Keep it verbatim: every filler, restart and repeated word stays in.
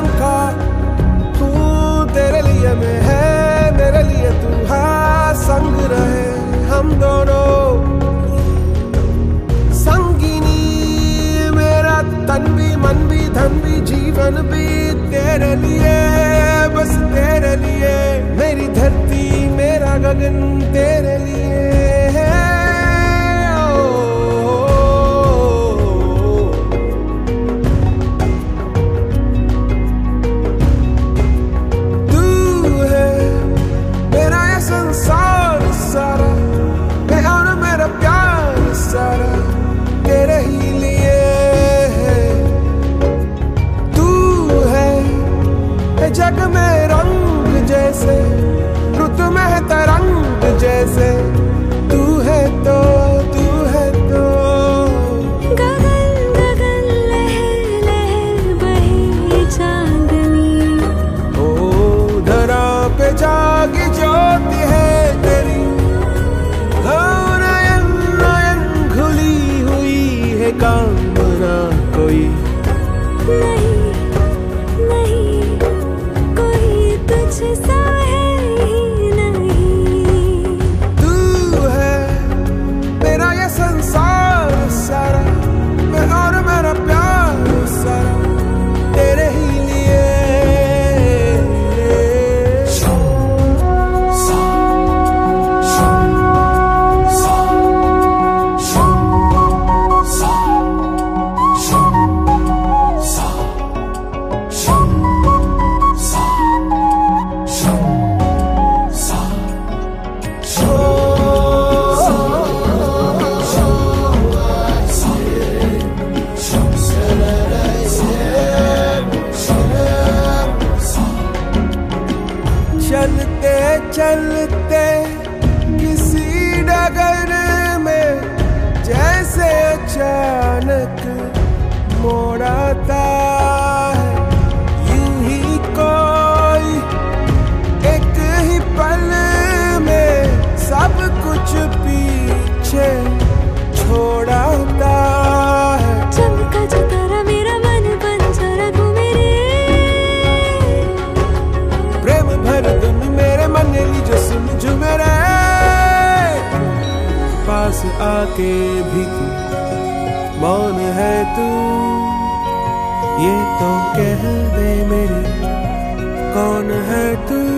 पंखा हूँ तेरे लिए मैं है, मेरे लिए तू है, संग रहे हम दोनों संगिनी। मेरा तन भी मन भी धन भी जीवन भी तेरे लिए, बस तेरे लिए। मेरी धरती मेरा गगन तेरे लिए है। संसार सारा मैं और मेरा प्यार सारा तेरे ही लिए है। तू है जग में रंग जैसे, रुत में तरंग जैसे, तू है तो तू है तो गगन गगन लहर लहर बहे चांदनी। ओ धरा पे जागी ज्योति है तेरी, नयन नयन खुली हुई है कामना कोई नहीं नहीं कोई तुझसा है ही नहीं। तू है मेरा ये संसार सारा मैं और मेरा प्यार सारा तेरे ही लिए। चलते चलते किसी डगर में जैसे अचानक मोड़ आता है, यूं ही कोई एक ही पल में सब कुछ पीछे छोड़ता है। चमका जो तारा मेरा मन बंजारा घूमे रे, प्रेम भर धुन मेरे मन लीजो सुन झूमे रे। पास आके भी तू मौन है तू, ये तो कह दे मेरी कौन है तू।